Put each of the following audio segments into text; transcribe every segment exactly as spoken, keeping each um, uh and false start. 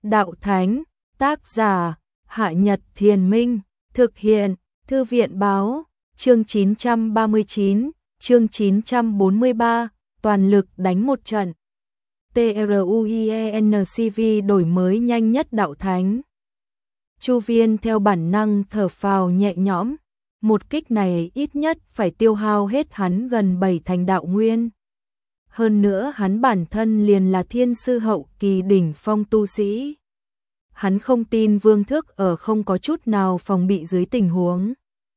Đạo Thánh, tác giả, Hạ Nhật Thiền Minh, thực hiện, Thư viện Báo, chương chín trăm ba mươi chín, chương chín trăm bốn mươi ba, toàn lực đánh một trận. TRUIENCV đổi mới nhanh nhất Đạo Thánh. Chu Viên theo bản năng thở phào nhẹ nhõm, một kích này ít nhất phải tiêu hao hết hắn gần bảy thành đạo nguyên. Hơn nữa hắn bản thân liền là thiên sư hậu kỳ đỉnh phong tu sĩ. Hắn không tin Vương Thước ở không có chút nào phòng bị dưới tình huống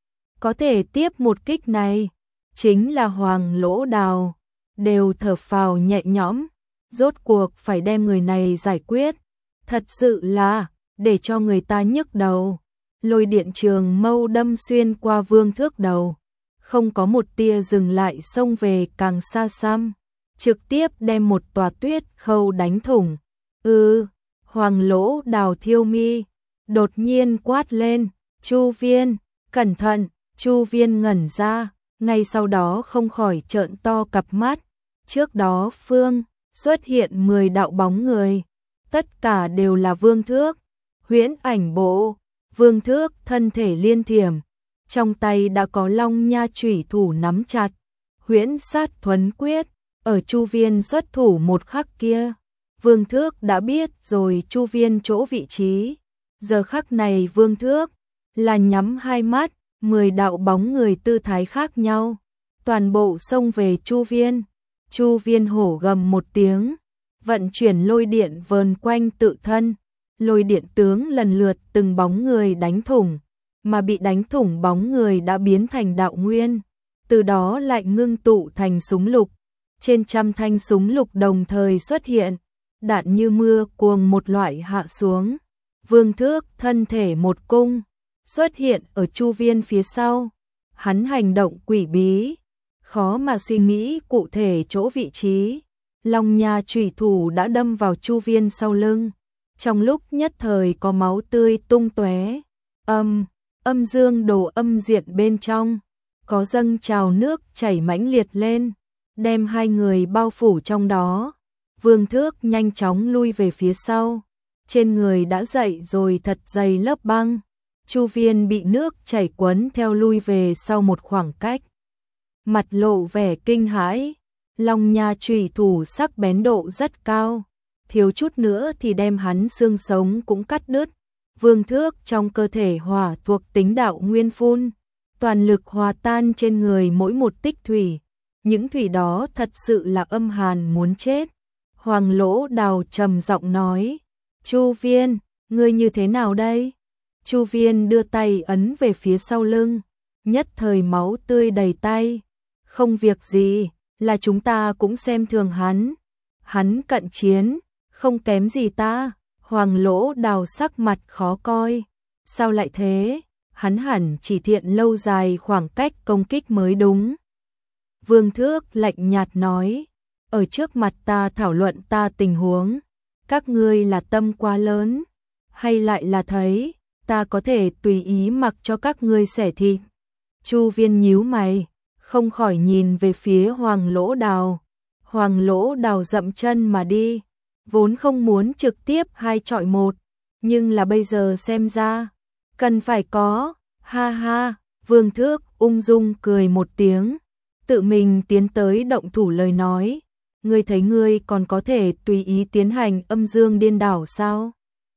có thể tiếp một kích này, chính là Hoàng Lỗ Đào, đều thở phào nhẹ nhõm, rốt cuộc phải đem người này giải quyết, thật sự là để cho người ta nhức đầu. Lôi điện trường mâu đâm xuyên qua Vương Thước đầu, không có một tia dừng lại xông về càng xa xăm, trực tiếp đem một tòa tuyết khâu đánh thủng. Ừ, Hoàng Lỗ Đào thiêu mi, đột nhiên quát lên, Chu Viên, cẩn thận. Chu Viên ngẩn ra, ngay sau đó không khỏi trợn to cặp mắt. Trước đó phương xuất hiện mười đạo bóng người, tất cả đều là Vương Thước. Huyễn ảnh bộ, Vương Thước thân thể liên thiểm, trong tay đã có long nha chủy thủ nắm chặt. Huyễn sát thuấn quyết, ở Chu Viên xuất thủ một khắc kia, Vương Thước đã biết rồi Chu Viên chỗ vị trí. Giờ khắc này Vương Thước là nhắm hai mắt, mười đạo bóng người tư thái khác nhau, toàn bộ xông về Chu Viên. Chu Viên hổ gầm một tiếng, vận chuyển lôi điện vờn quanh tự thân, lôi điện tướng lần lượt từng bóng người đánh thủng, mà bị đánh thủng bóng người đã biến thành đạo nguyên, từ đó lại ngưng tụ thành súng lục. Trên trăm thanh súng lục đồng thời xuất hiện, đạn như mưa cuồng một loại hạ xuống. Vương Thước thân thể một cung, xuất hiện ở Chu Viên phía sau. Hắn hành động quỷ bí, khó mà suy nghĩ cụ thể chỗ vị trí. Long nha chủy thủ đã đâm vào Chu Viên sau lưng, trong lúc nhất thời có máu tươi tung tóe. Âm, âm dương đồ âm diện bên trong, có dâng trào nước chảy mãnh liệt lên, đem hai người bao phủ trong đó. Vương Thước nhanh chóng lui về phía sau, trên người đã dậy rồi thật dày lớp băng. Chu Viên bị nước chảy quấn theo lui về sau một khoảng cách, mặt lộ vẻ kinh hãi. Long nha chủy thủ sắc bén độ rất cao, thiếu chút nữa thì đem hắn xương sống cũng cắt đứt. Vương Thước trong cơ thể hỏa thuộc tính đạo nguyên phun, toàn lực hòa tan trên người mỗi một tích thủy, những thủy đó thật sự là âm hàn muốn chết. Hoàng Lỗ Đào trầm giọng nói, Chu Viên, ngươi như thế nào đây? Chu Viên đưa tay ấn về phía sau lưng, nhất thời máu tươi đầy tay. Không việc gì, là chúng ta cũng xem thường hắn. Hắn cận chiến, không kém gì ta. Hoàng Lỗ Đào sắc mặt khó coi. Sao lại thế? Hắn hẳn chỉ thiện lâu dài khoảng cách công kích mới đúng. Vương Thước lạnh nhạt nói, ở trước mặt ta thảo luận ta tình huống, các ngươi là tâm quá lớn, hay lại là thấy ta có thể tùy ý mặc cho các ngươi xẻ thịt? Chu Viên nhíu mày, không khỏi nhìn về phía Hoàng Lỗ Đào. Hoàng Lỗ Đào dậm chân mà đi, vốn không muốn trực tiếp hai chọi một, nhưng là bây giờ xem ra cần phải có. Ha ha, Vương Thước ung dung cười một tiếng, tự mình tiến tới động thủ lời nói, ngươi thấy ngươi còn có thể tùy ý tiến hành âm dương điên đảo sao?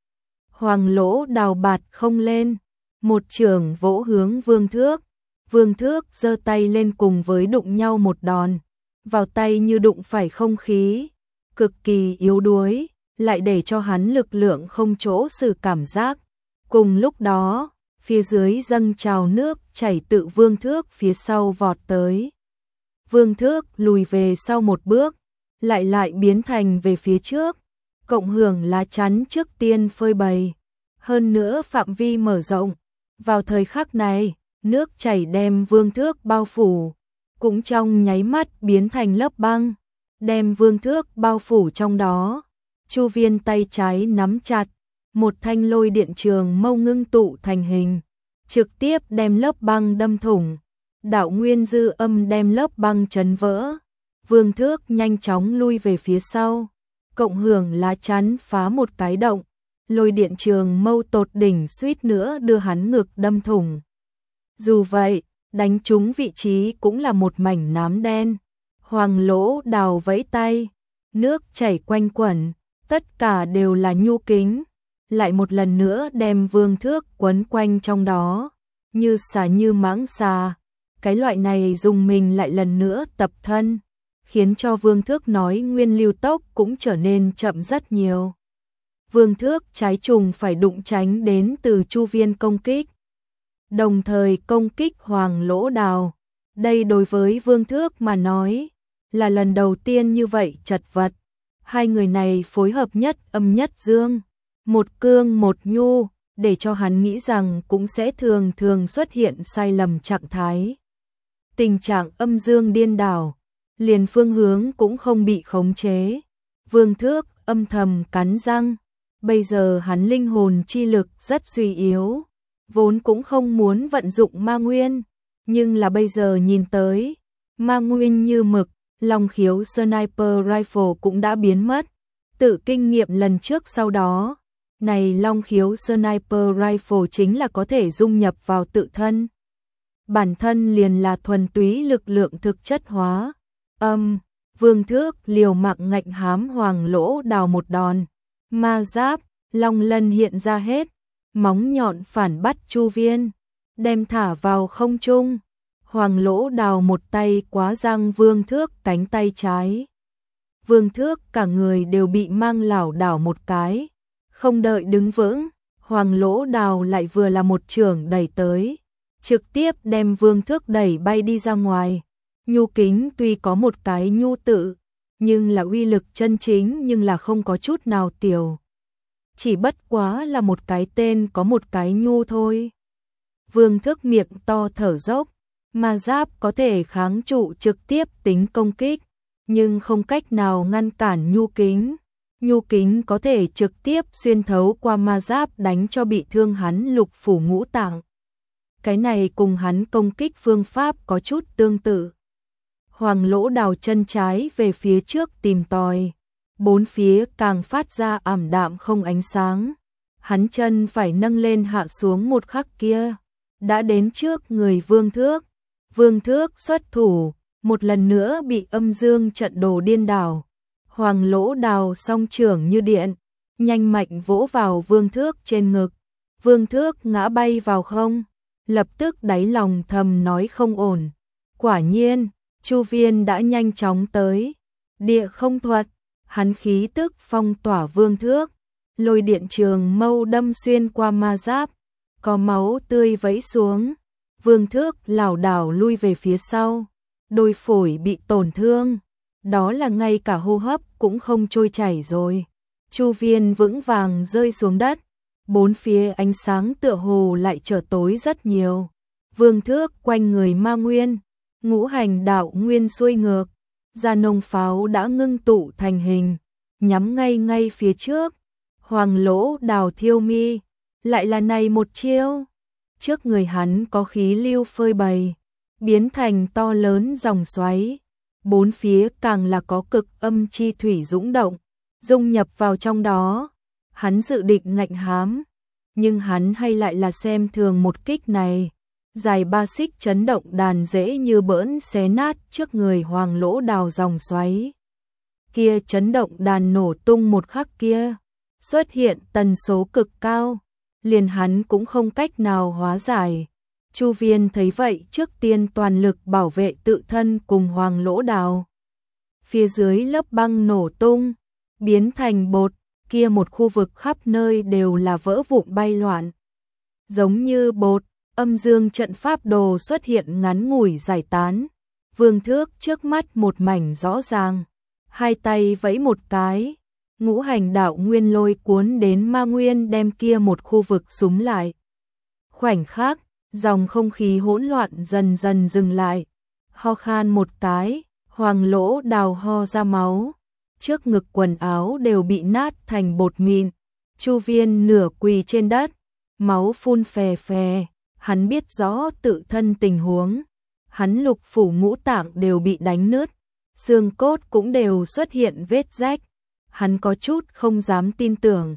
Hoàng Lỗ Đào bạt không lên, một chưởng vỗ hướng Vương Thước. Vương Thước giơ tay lên cùng với đụng nhau một đòn, vào tay như đụng phải không khí, cực kỳ yếu đuối, lại để cho hắn lực lượng không chỗ xử cảm giác. Cùng lúc đó, phía dưới dâng trào nước chảy tự Vương Thước phía sau vọt tới. Vương Thước lùi về sau một bước, lại lại biến thành về phía trước, cộng hưởng lá chắn trước tiên phơi bày, hơn nữa phạm vi mở rộng. Vào thời khắc này, nước chảy đem Vương Thước bao phủ, cũng trong nháy mắt biến thành lớp băng, đem Vương Thước bao phủ trong đó. Chu Viên tay trái nắm chặt, một thanh lôi điện trường mâu ngưng tụ thành hình, trực tiếp đem lớp băng đâm thủng. Đạo nguyên dư âm đem lớp băng chấn vỡ. Vương Thước nhanh chóng lui về phía sau, cộng hưởng lá chắn phá một cái động, Lôi điện trường mâu tột đỉnh suýt nữa đưa hắn ngực đâm thủng. Dù vậy, đánh trúng vị trí cũng là một mảnh nám đen. Hoàng Lỗ Đào vẫy tay, nước chảy quanh quẩn, tất cả đều là nhu kính, lại một lần nữa đem Vương Thước quấn quanh trong đó, như xà như mãng xà. Cái loại này dùng mình lại lần nữa tập thân, khiến cho Vương Thước nói nguyên lưu tốc cũng trở nên chậm rất nhiều. Vương Thước trái trùng phải đụng tránh đến từ Chu Viên công kích, đồng thời công kích Hoàng Lỗ Đào. Đây đối với Vương Thước mà nói là lần đầu tiên như vậy chật vật. Hai người này phối hợp nhất âm nhất dương, một cương một nhu, để cho hắn nghĩ rằng cũng sẽ thường thường xuất hiện sai lầm trạng thái. Tình trạng âm dương điên đảo, liền phương hướng cũng không bị khống chế. Vương Thước âm thầm cắn răng, bây giờ hắn linh hồn chi lực rất suy yếu, vốn cũng không muốn vận dụng ma nguyên, nhưng là bây giờ nhìn tới, ma nguyên như mực, long khiếu sniper rifle cũng đã biến mất. Tự kinh nghiệm lần trước sau đó, này long khiếu sniper rifle chính là có thể dung nhập vào tự thân. Bản thân liền là thuần túy lực lượng thực chất hóa. Âm, Vương Thước liều mạng ngạnh hám Hoàng Lỗ Đào một đòn. Ma giáp, long lân hiện ra hết, móng nhọn phản bắt Chu Viên, đem thả vào không trung. Hoàng Lỗ Đào một tay quá răng Vương Thước cánh tay trái. Vương Thước cả người đều bị mang lảo đảo một cái, không đợi đứng vững, Hoàng Lỗ Đào lại vừa là một chưởng đẩy tới, trực tiếp đem Vương Thước đẩy bay đi ra ngoài. Nhu kính tuy có một cái nhu tự, nhưng là uy lực chân chính nhưng là không có chút nào tiểu. Chỉ bất quá là một cái tên có một cái nhu thôi. Vương Thước miệng to thở dốc, ma giáp có thể kháng trụ trực tiếp tính công kích, nhưng không cách nào ngăn cản nhu kính. Nhu kính có thể trực tiếp xuyên thấu qua ma giáp đánh cho bị thương hắn lục phủ ngũ tạng. Cái này cùng hắn công kích phương pháp có chút tương tự. Hoàng Lỗ Đào chân trái về phía trước tìm tòi, bốn phía càng phát ra ảm đạm không ánh sáng. Hắn chân phải nâng lên hạ xuống một khắc kia, đã đến trước người Vương Thước. Vương Thước xuất thủ, một lần nữa bị âm dương trận đồ điên đảo. Hoàng Lỗ Đào song trưởng như điện, nhanh mạnh vỗ vào Vương Thước trên ngực. Vương Thước ngã bay vào không, lập tức đáy lòng thầm nói không ổn. Quả nhiên, Chu Viên đã nhanh chóng tới. Địa không thuật, hắn khí tức phong tỏa Vương Thước, lôi điện trường mâu đâm xuyên qua ma giáp, có máu tươi vẫy xuống. Vương Thước lảo đảo lui về phía sau, đôi phổi bị tổn thương, đó là ngay cả hô hấp cũng không trôi chảy rồi. Chu Viên vững vàng rơi xuống đất, bốn phía ánh sáng tựa hồ lại trở tối rất nhiều. Vương Thước quanh người ma nguyên, ngũ hành đạo nguyên xuôi ngược, gia nông pháo đã ngưng tụ thành hình, nhắm ngay ngay phía trước. Hoàng Lỗ Đào thiêu mi, lại là này một chiêu. Trước người hắn có khí lưu phơi bày, biến thành to lớn dòng xoáy, bốn phía càng là có cực âm chi thủy dũng động, dung nhập vào trong đó. Hắn dự định ngạnh hám, nhưng hắn hay lại là xem thường một kích này. Dài ba xích chấn động đàn dễ như bỡn xé nát trước người Hoàng Lỗ Đào dòng xoáy. Kia chấn động đàn nổ tung một khắc kia, xuất hiện tần số cực cao, liền hắn cũng không cách nào hóa giải. Chu Viên thấy vậy trước tiên toàn lực bảo vệ tự thân cùng Hoàng Lỗ Đào. Phía dưới lớp băng nổ tung, biến thành bột, kia một khu vực khắp nơi đều là vỡ vụn bay loạn. Giống như bột, âm dương trận pháp đồ xuất hiện ngắn ngủi giải tán. Vương Thước trước mắt một mảnh rõ ràng, hai tay vẫy một cái, ngũ hành đạo nguyên lôi cuốn đến ma nguyên đem kia một khu vực súng lại. Khoảnh khắc, dòng không khí hỗn loạn dần dần dừng lại. Ho khan một cái, Hoàng Lỗ Đào ho ra máu, trước ngực quần áo đều bị nát thành bột mịn. Chu Viên nửa quỳ trên đất, máu phun phè phè. Hắn biết rõ tự thân tình huống, hắn lục phủ ngũ tạng đều bị đánh nứt, xương cốt cũng đều xuất hiện vết rách. Hắn có chút không dám tin tưởng,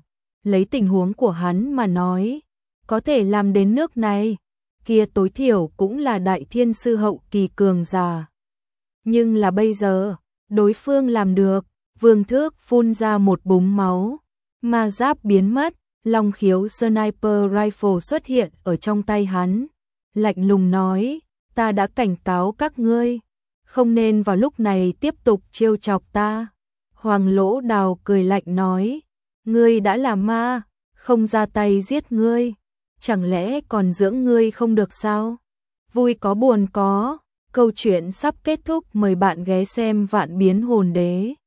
lấy tình huống của hắn mà nói, có thể làm đến nước này, kia tối thiểu cũng là đại thiên sư hậu kỳ cường giả. Nhưng là bây giờ, đối phương làm được, Vương Thước phun ra một búng máu, ma giáp biến mất, long khiếu sniper rifle xuất hiện ở trong tay hắn, lạnh lùng nói, ta đã cảnh cáo các ngươi, không nên vào lúc này tiếp tục trêu chọc ta. Hoàng Lỗ Đào cười lạnh nói, ngươi đã là ma, không ra tay giết ngươi, chẳng lẽ còn dưỡng ngươi không được sao? Vui có buồn có, câu chuyện sắp kết thúc, mời bạn ghé xem Vạn Biến Hồn Đế.